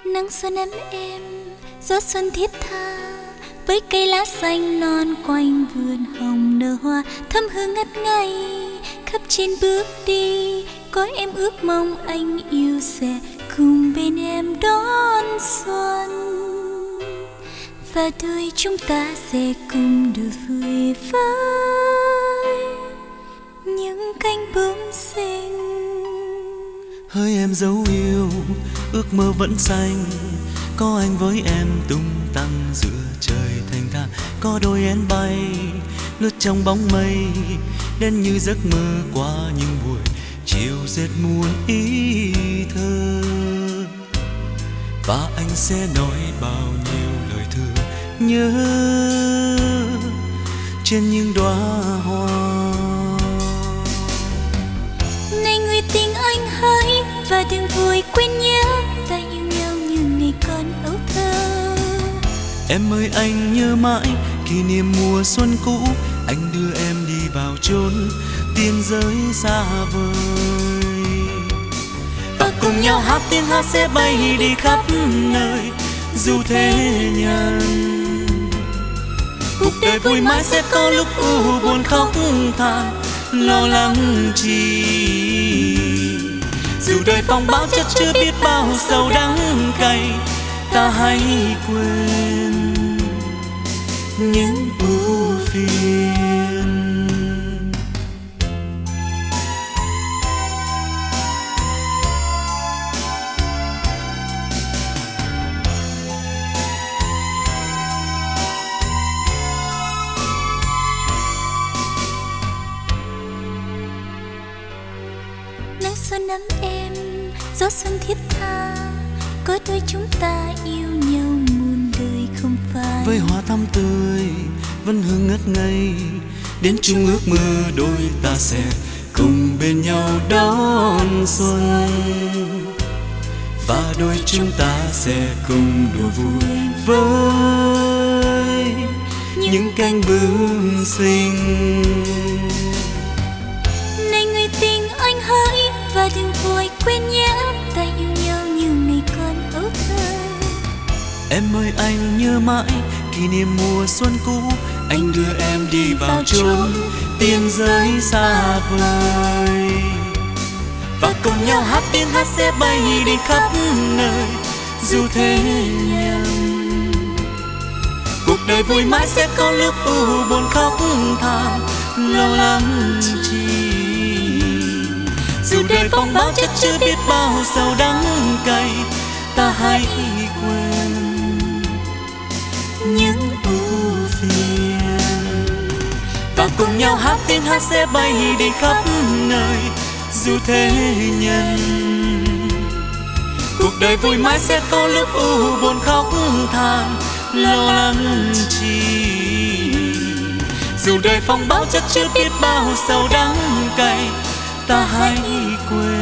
Nắng xuân ấm êm, gió xuân thiết tha, với cây lá xanh non quanh vườn hồng nở hoa thơm hương ngất ngây. Khắp trên bước đi, có em ước mong anh yêu sẽ cùng bên em đón xuân, và đôi chúng ta sẽ cùng đùa vui với những cánh bướm xinh. Hỡi em dấu yêu, ước mơ vẫn xanh, có anh với em tung tăng giữa trời thanh thang. Có đôi én bay lướt trong bóng mây, đến như giấc mơ qua những buổi chiều rét muôn ý thơ. Và anh sẽ nói bao nhiêu lời thơ nhớ trên những đóa hoa. Này người tình anh hỡi, và đừng vội quên nhớ ta yêu nhau như ngày còn ấu thơ. Em ơi anh nhớ mãi kỷ niệm mùa xuân cũ, anh đưa em đi vào chốn tiên giới xa vời. Và cùng nhau hát tiếng hát sẽ bay đi khắp nơi dù thế nhân. Cuộc đời vui mãi sẽ có lúc u buồn khóc than, lo lắng chi. Dù đời phong bão chất chứa biết bao sầu đắng cay, ta hãy quên những ưu phiền. Nắng xuân ấm êm, gió xuân thiết tha, có đôi chúng ta yêu nhau muôn đời không phai. Với hoa thắm tươi vẫn hương ngất ngây, đến chung ước mơ đôi ta sẽ cùng bên nhau đón xuân, và đôi chúng ta sẽ cùng đùa vui với những cánh bướm xinh. Này người tình anh hỡi, và đừng vội quên nhớ ta yêu nhau như ngày còn ấu thơ. Em ơi anh nhớ mãi kỷ niệm mùa xuân cũ, anh đưa em đi vào chốn tiên giới xa vời. Và cùng nhau hát tiếng hát sẽ bay đi khắp nơi dù thế nhân. Cuộc đời vui mãi sẽ có lúc u buồn khóc than, lo lắng chi. Dù đời phong bão chất chứa biết bao sầu đắng cay, ta hãy quên những ưu phiền. Và cùng nhau hát tiếng hát sẽ bay đi khắp nơi dù thế nhân. Cuộc đời vui mãi sẽ có lúc u buồn khóc than, lo lắng chi. Dù đời phong bão chất chứa biết bao sầu đắng cay, ta hãy quên